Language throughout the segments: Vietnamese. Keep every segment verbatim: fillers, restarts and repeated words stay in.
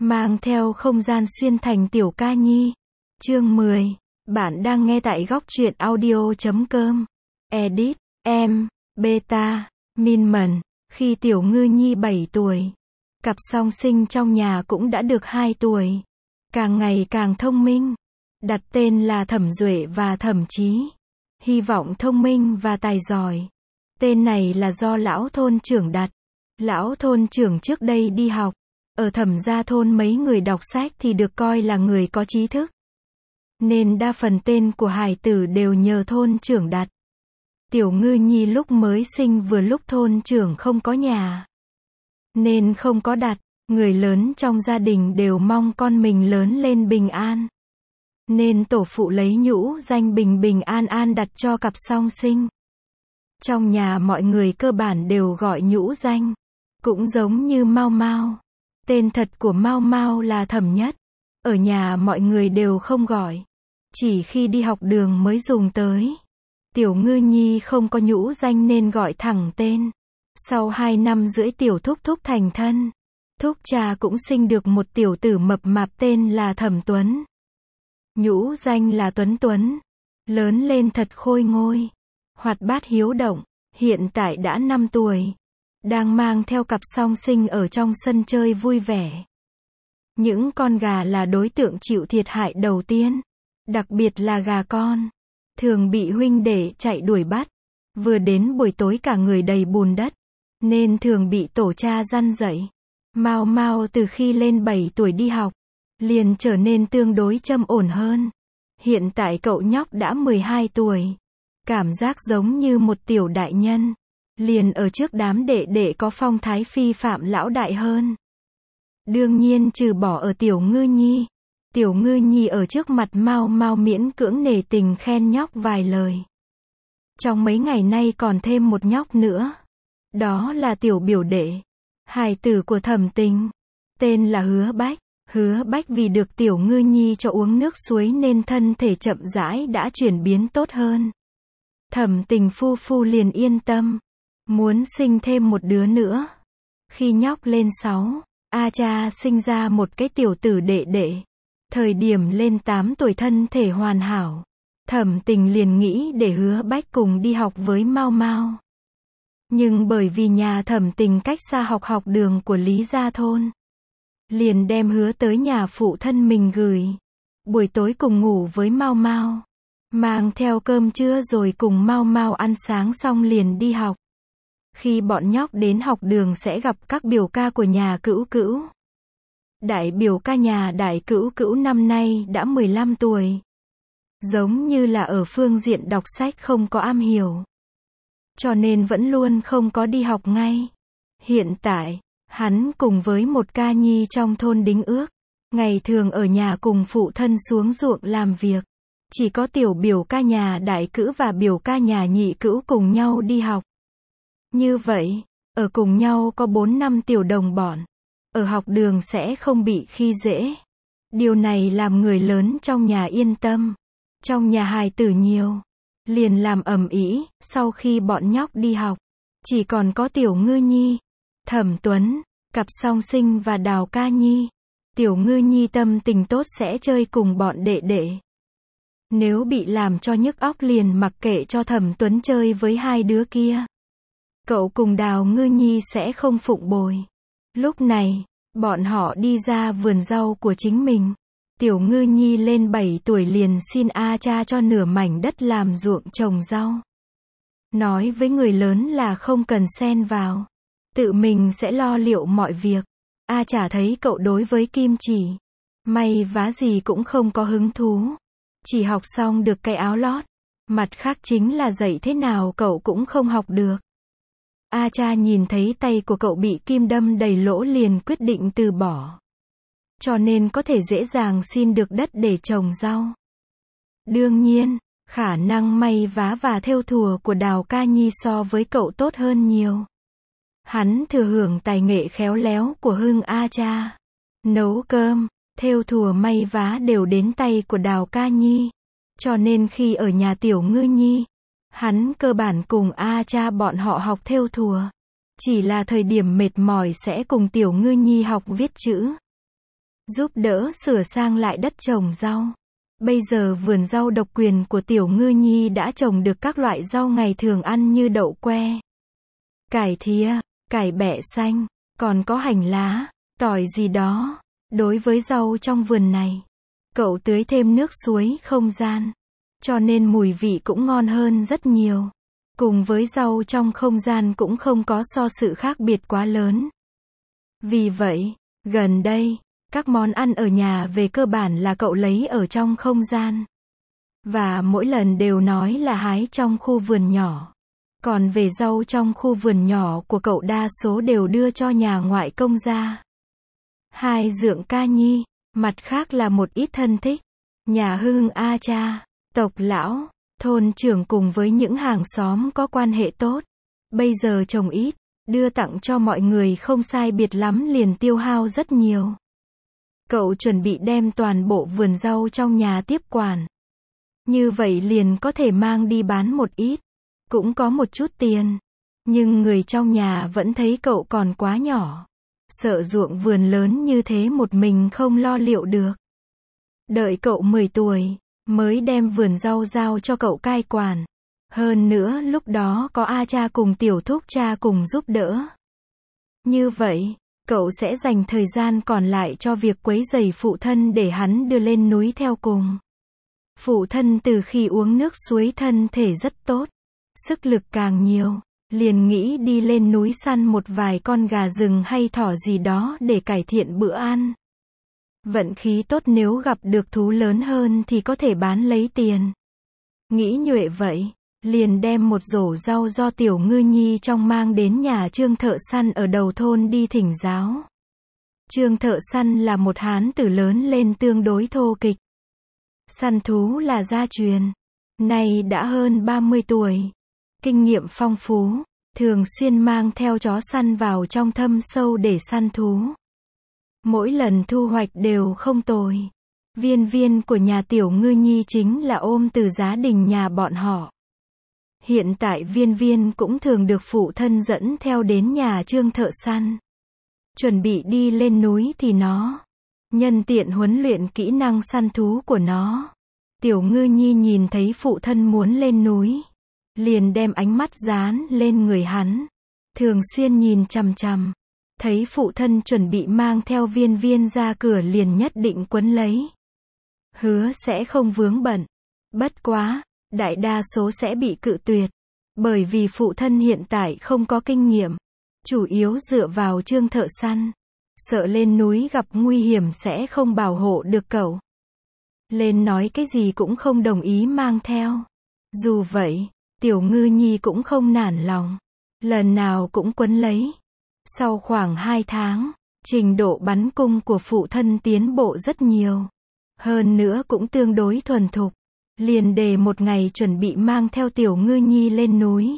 mang theo không gian xuyên thành tiểu ca nhi. Chương mười. Bạn đang nghe tại góc truyện audio chấm com. Edit, em, beta, Minman. Khi tiểu ngư nhi bảy tuổi, cặp song sinh trong nhà cũng đã được hai tuổi. Càng ngày càng thông minh. Đặt tên là Thẩm Duệ và Thẩm Chí. Hy vọng thông minh và tài giỏi. Tên này là do lão thôn trưởng đặt. Lão thôn trưởng trước đây đi học. Ở Thẩm gia thôn mấy người đọc sách thì được coi là người có trí thức. Nên đa phần tên của hải tử đều nhờ thôn trưởng đặt. Tiểu ngư nhi lúc mới sinh vừa lúc thôn trưởng không có nhà. Nên không có đặt. Người lớn trong gia đình đều mong con mình lớn lên bình an. Nên tổ phụ lấy nhũ danh Bình Bình An An đặt cho cặp song sinh. Trong nhà mọi người cơ bản đều gọi nhũ danh. Cũng giống như Mao Mao. Tên thật của Mao Mao là Thẩm Nhất. Ở nhà mọi người đều không gọi. Chỉ khi đi học đường mới dùng tới. Tiểu ngư nhi không có nhũ danh nên gọi thẳng tên. Sau hai năm rưỡi tiểu thúc thúc thành thân. Thúc cha cũng sinh được một tiểu tử mập mạp tên là Thẩm Tuấn. Nhũ danh là Tuấn Tuấn. Lớn lên thật khôi ngôi. Hoạt bát hiếu động. Hiện tại đã năm tuổi. Đang mang theo cặp song sinh ở trong sân chơi vui vẻ. Những con gà là đối tượng chịu thiệt hại đầu tiên. Đặc biệt là gà con. Thường bị huynh đệ chạy đuổi bắt. Vừa đến buổi tối cả người đầy bùn đất. Nên thường bị tổ cha răn dạy. Mao Mao từ khi lên bảy tuổi đi học. Liền trở nên tương đối trầm ổn hơn. Hiện tại cậu nhóc đã mười hai tuổi. Cảm giác giống như một tiểu đại nhân. Liền ở trước đám đệ đệ có phong thái phi phạm lão đại hơn. Đương nhiên trừ bỏ ở tiểu ngư nhi. Tiểu ngư nhi ở trước mặt Mao Mao miễn cưỡng nể tình khen nhóc vài lời. Trong mấy ngày nay còn thêm một nhóc nữa. Đó là tiểu biểu đệ. Hài tử của Thẩm Tình. Tên là Hứa Bách. Hứa Bách vì được tiểu ngư nhi cho uống nước suối nên thân thể chậm rãi đã chuyển biến tốt hơn. Thẩm Tình phu phu liền yên tâm. Muốn sinh thêm một đứa nữa. Khi nhóc lên sáu, A cha sinh ra một cái tiểu tử đệ đệ. Thời điểm lên tám tuổi thân thể hoàn hảo. Thẩm Tình liền nghĩ để Hứa Bách cùng đi học với Mao Mao. Nhưng bởi vì nhà Thẩm Tình cách xa học học đường của Lý Gia thôn. Liền đem Hứa tới nhà phụ thân mình gửi. Buổi tối cùng ngủ với Mao Mao. Mang theo cơm trưa rồi cùng Mao Mao ăn sáng xong liền đi học. Khi bọn nhóc đến học đường sẽ gặp các biểu ca của nhà Cữu Cữu. Đại biểu ca nhà Đại Cữu Cữu năm nay đã mười lăm tuổi. Giống như là ở phương diện đọc sách không có am hiểu. Cho nên vẫn luôn không có đi học ngay. Hiện tại, hắn cùng với một ca nhi trong thôn đính ước. Ngày thường ở nhà cùng phụ thân xuống ruộng làm việc. Chỉ có tiểu biểu ca nhà Đại Cữu và biểu ca nhà Nhị Cữu cùng nhau đi học. Như vậy, ở cùng nhau có bốn năm tiểu đồng bọn. Ở học đường sẽ không bị khi dễ. Điều này làm người lớn trong nhà yên tâm. Trong nhà hài tử nhiều. Liền làm ầm ĩ, sau khi bọn nhóc đi học. Chỉ còn có tiểu ngư nhi, Thẩm Tuấn, cặp song sinh và Đào ca nhi. Tiểu ngư nhi tâm tình tốt sẽ chơi cùng bọn đệ đệ. Nếu bị làm cho nhức óc liền mặc kệ cho Thẩm Tuấn chơi với hai đứa kia. Cậu cùng Đào ngư nhi sẽ không phụng bồi. Lúc này, bọn họ đi ra vườn rau của chính mình. Tiểu ngư nhi lên bảy tuổi liền xin A cha cho nửa mảnh đất làm ruộng trồng rau. Nói với người lớn là không cần xen vào. Tự mình sẽ lo liệu mọi việc. A chả thấy cậu đối với kim chỉ, may vá gì cũng không có hứng thú. Chỉ học xong được cái áo lót. Mặt khác chính là dạy thế nào cậu cũng không học được. A cha nhìn thấy tay của cậu bị kim đâm đầy lỗ liền quyết định từ bỏ. Cho nên có thể dễ dàng xin được đất để trồng rau. Đương nhiên, khả năng may vá và thêu thùa của Đào ca nhi so với cậu tốt hơn nhiều. Hắn thừa hưởng tài nghệ khéo léo của Hưng A cha. Nấu cơm, thêu thùa may vá đều đến tay của Đào ca nhi. Cho nên khi ở nhà tiểu ngư nhi, hắn cơ bản cùng A cha bọn họ học thêu thùa. Chỉ là thời điểm mệt mỏi sẽ cùng tiểu ngư nhi học viết chữ. giúp đỡ sửa sang lại đất trồng rau. Bây giờ vườn rau độc quyền của Tiểu Ngư Nhi đã trồng được các loại rau ngày thường ăn như đậu que, cải thìa, cải bẹ xanh, còn có hành lá, tỏi gì đó. Đối với rau trong vườn này, cậu tưới thêm nước suối không gian, cho nên mùi vị cũng ngon hơn rất nhiều. Cùng với rau trong không gian cũng không có so sự khác biệt quá lớn. Vì vậy, gần đây, các món ăn ở nhà về cơ bản là cậu lấy ở trong không gian. Và mỗi lần đều nói là hái trong khu vườn nhỏ. Còn về rau trong khu vườn nhỏ của cậu đa số đều đưa cho nhà ngoại công ra. Hai Dượng Ca Nhi, mặt khác là một ít thân thích. Nhà Hưng A Cha, tộc lão, thôn trưởng cùng với những hàng xóm có quan hệ tốt. Bây giờ trồng ít, đưa tặng cho mọi người không sai biệt lắm liền tiêu hao rất nhiều. Cậu chuẩn bị đem toàn bộ vườn rau trong nhà tiếp quản. Như vậy liền có thể mang đi bán một ít. Cũng có một chút tiền. Nhưng người trong nhà vẫn thấy cậu còn quá nhỏ. Sợ ruộng vườn lớn như thế một mình không lo liệu được. Đợi cậu mười tuổi, mới đem vườn rau giao cho cậu cai quản. Hơn nữa lúc đó có A Cha cùng Tiểu Thúc Cha cùng giúp đỡ. Như vậy, cậu sẽ dành thời gian còn lại cho việc quấy rầy phụ thân để hắn đưa lên núi theo cùng. Phụ thân từ khi uống nước suối thân thể rất tốt, sức lực càng nhiều, liền nghĩ đi lên núi săn một vài con gà rừng hay thỏ gì đó để cải thiện bữa ăn. Vận khí tốt nếu gặp được thú lớn hơn thì có thể bán lấy tiền. Nghĩ nhuệ vậy, liền đem một rổ rau do Tiểu Ngư Nhi trong mang đến nhà Trương thợ săn ở đầu thôn đi thỉnh giáo. Trương thợ săn là một hán tử lớn lên tương đối thô kịch. Săn thú là gia truyền. Nay đã hơn ba mươi tuổi. Kinh nghiệm phong phú, thường xuyên mang theo chó săn vào trong thâm sâu để săn thú. Mỗi lần thu hoạch đều không tồi. Viên viên của nhà Tiểu Ngư Nhi chính là ôm từ gia đình nhà bọn họ. Hiện tại viên viên cũng thường được phụ thân dẫn theo đến nhà Trương thợ săn. Chuẩn bị đi lên núi thì nó nhân tiện huấn luyện kỹ năng săn thú của nó. Tiểu Ngư Nhi nhìn thấy phụ thân muốn lên núi, liền đem ánh mắt dán lên người hắn, thường xuyên nhìn chằm chằm. Thấy phụ thân chuẩn bị mang theo viên viên ra cửa liền nhất định quấn lấy. Hứa sẽ không vướng bận. Bất quá, đại đa số sẽ bị cự tuyệt. Bởi vì phụ thân hiện tại không có kinh nghiệm. Chủ yếu dựa vào Trương thợ săn. Sợ lên núi gặp nguy hiểm sẽ không bảo hộ được cậu. Lên nói cái gì cũng không đồng ý mang theo. Dù vậy, Tiểu Ngư Nhi cũng không nản lòng. Lần nào cũng quấn lấy. Sau khoảng hai tháng, trình độ bắn cung của phụ thân tiến bộ rất nhiều. Hơn nữa cũng tương đối thuần thục. Liền đề một ngày chuẩn bị mang theo Tiểu Ngư Nhi lên núi.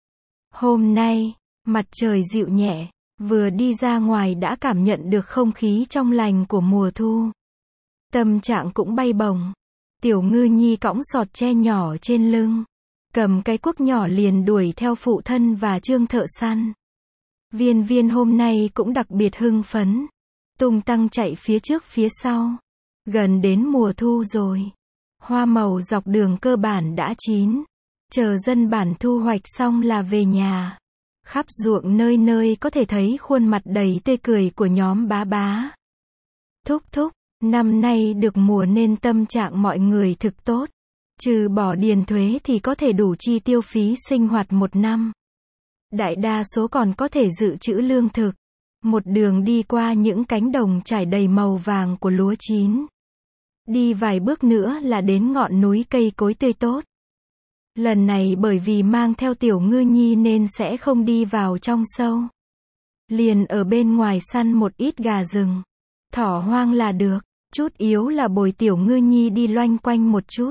Hôm nay, mặt trời dịu nhẹ, vừa đi ra ngoài đã cảm nhận được không khí trong lành của mùa thu. Tâm trạng cũng bay bổng. Tiểu Ngư Nhi cõng sọt tre nhỏ trên lưng, cầm cái cuốc nhỏ liền đuổi theo phụ thân và Trương thợ săn. Viên viên hôm nay cũng đặc biệt hưng phấn, tung tăng chạy phía trước phía sau. Gần đến mùa thu rồi. Hoa màu dọc đường cơ bản đã chín. Chờ dân bản thu hoạch xong là về nhà. Khắp ruộng nơi nơi có thể thấy khuôn mặt đầy tươi cười của nhóm bá bá. Thúc thúc, năm nay được mùa nên tâm trạng mọi người thực tốt. Trừ bỏ điền thuế thì có thể đủ chi tiêu phí sinh hoạt một năm. Đại đa số còn có thể dự trữ lương thực. Một đường đi qua những cánh đồng trải đầy màu vàng của lúa chín. Đi vài bước nữa là đến ngọn núi cây cối tươi tốt. Lần này bởi vì mang theo Tiểu Ngư Nhi nên sẽ không đi vào trong sâu. Liền ở bên ngoài săn một ít gà rừng. Thỏ hoang là được, chút yếu là bồi Tiểu Ngư Nhi đi loanh quanh một chút.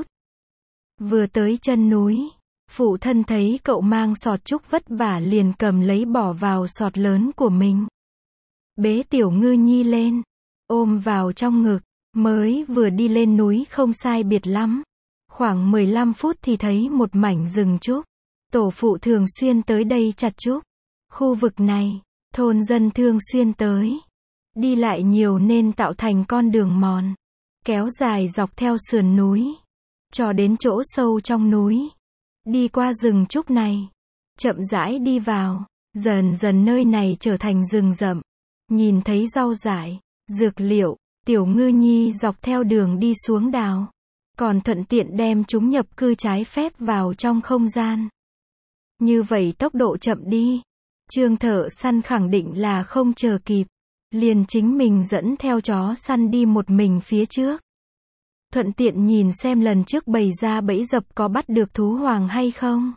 Vừa tới chân núi, phụ thân thấy cậu mang sọt trúc vất vả liền cầm lấy bỏ vào sọt lớn của mình. Bế Tiểu Ngư Nhi lên, ôm vào trong ngực, mới vừa đi lên núi không sai biệt lắm. Khoảng mười lăm phút thì thấy một mảnh rừng trúc. Tổ phụ thường xuyên tới đây chặt trúc. Khu vực này, thôn dân thường xuyên tới. Đi lại nhiều nên tạo thành con đường mòn, kéo dài dọc theo sườn núi, cho đến chỗ sâu trong núi. Đi qua rừng trúc này, chậm rãi đi vào, dần dần nơi này trở thành rừng rậm. Nhìn thấy rau dại, dược liệu, Tiểu Ngư Nhi dọc theo đường đi xuống đào, còn thuận tiện đem chúng nhập cư trái phép vào trong không gian. Như vậy tốc độ chậm đi, Trương thợ săn khẳng định là không chờ kịp, liền chính mình dẫn theo chó săn đi một mình phía trước. Thuận tiện nhìn xem lần trước bày ra bẫy dập có bắt được thú hoàng hay không.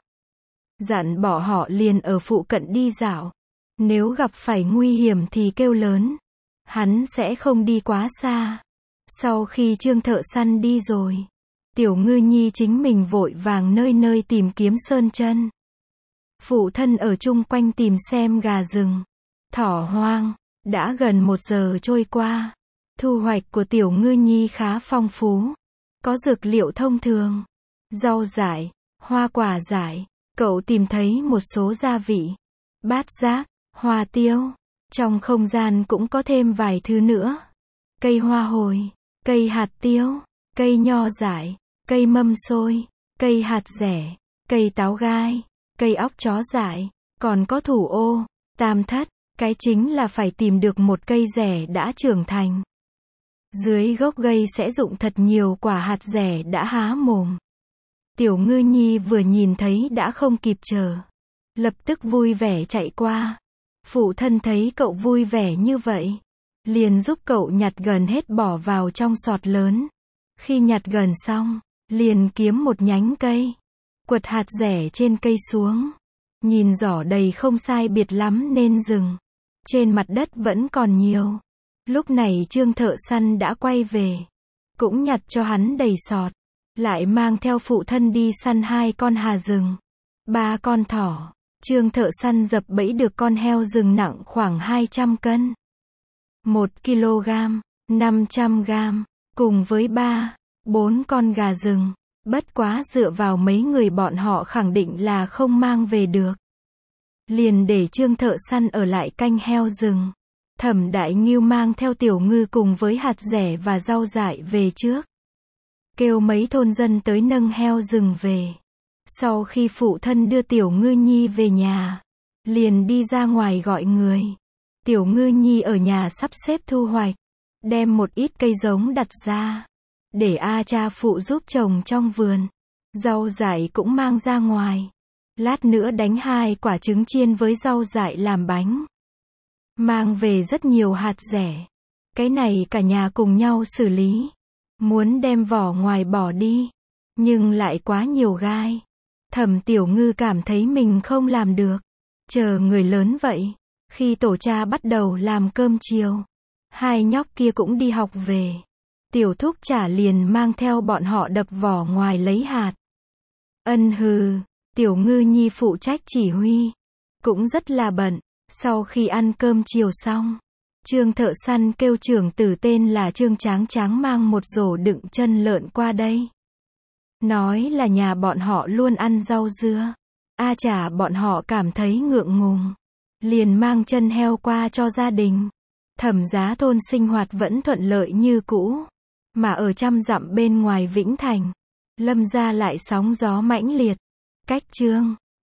Dặn bỏ họ liền ở phụ cận đi dạo. Nếu gặp phải nguy hiểm thì kêu lớn. Hắn sẽ không đi quá xa. Sau khi Trương thợ săn đi rồi, Tiểu Ngư Nhi chính mình vội vàng nơi nơi tìm kiếm sơn chân. Phụ thân ở chung quanh tìm xem gà rừng, thỏ hoang. Đã gần một giờ trôi qua. Thu hoạch của Tiểu Ngư Nhi khá phong phú. Có dược liệu thông thường, rau dại, hoa quả dại. Cậu tìm thấy một số gia vị, bát giác, hoa tiêu. Trong không gian cũng có thêm vài thứ nữa. Cây hoa hồi, cây hạt tiêu, cây nho dại, cây mâm xôi, cây hạt dẻ, cây táo gai, cây óc chó dại, còn có thủ ô, tam thất. Cái chính là phải tìm được một cây dẻ đã trưởng thành. Dưới gốc cây sẽ rụng thật nhiều quả hạt dẻ đã há mồm. Tiểu Ngư Nhi vừa nhìn thấy đã không kịp chờ, lập tức vui vẻ chạy qua. Phụ thân thấy cậu vui vẻ như vậy, liền giúp cậu nhặt gần hết bỏ vào trong sọt lớn. Khi nhặt gần xong, liền kiếm một nhánh cây, quật hạt dẻ trên cây xuống. Nhìn giỏ đầy không sai biệt lắm nên dừng. Trên mặt đất vẫn còn nhiều. Lúc này Trương thợ săn đã quay về, cũng nhặt cho hắn đầy sọt, lại mang theo phụ thân đi săn hai con hà rừng, ba con thỏ. Trương thợ săn dập bẫy được con heo rừng nặng khoảng hai trăm cân, một ki lô gam, năm trăm gam, cùng với ba, bốn con gà rừng. Bất quá dựa vào mấy người bọn họ khẳng định là không mang về được. Liền để Trương thợ săn ở lại canh heo rừng. Thẩm Đại Ngưu mang theo Tiểu Ngư cùng với hạt dẻ và rau dại về trước. Kêu mấy thôn dân tới nâng heo rừng về. Sau khi phụ thân đưa Tiểu Ngư Nhi về nhà, liền đi ra ngoài gọi người. Tiểu Ngư Nhi ở nhà sắp xếp thu hoạch, đem một ít cây giống đặt ra, để A cha phụ giúp trồng trong vườn. Rau dại cũng mang ra ngoài. Lát nữa đánh hai quả trứng chiên với rau dại làm bánh. Mang về rất nhiều hạt dẻ. Cái này cả nhà cùng nhau xử lý. Muốn đem vỏ ngoài bỏ đi, nhưng lại quá nhiều gai. Thẩm Tiểu Ngư cảm thấy mình không làm được. Chờ người lớn vậy. Khi tổ cha bắt đầu làm cơm chiều, hai nhóc kia cũng đi học về. Tiểu thúc trả liền mang theo bọn họ đập vỏ ngoài lấy hạt. Ân hừ, Tiểu Ngư Nhi phụ trách chỉ huy. Cũng rất là bận. Sau khi ăn cơm chiều xong, Trương thợ săn kêu trưởng tử tên là Trương Tráng Tráng mang một rổ đựng chân lợn qua đây. Nói là nhà bọn họ luôn ăn rau dưa. A chả bọn họ cảm thấy ngượng ngùng. Liền mang chân heo qua cho gia đình. Thẩm Giá thôn sinh hoạt vẫn thuận lợi như cũ. Mà ở trăm dặm bên ngoài Vĩnh Thành, Lâm gia lại sóng gió mãnh liệt. Cách Trương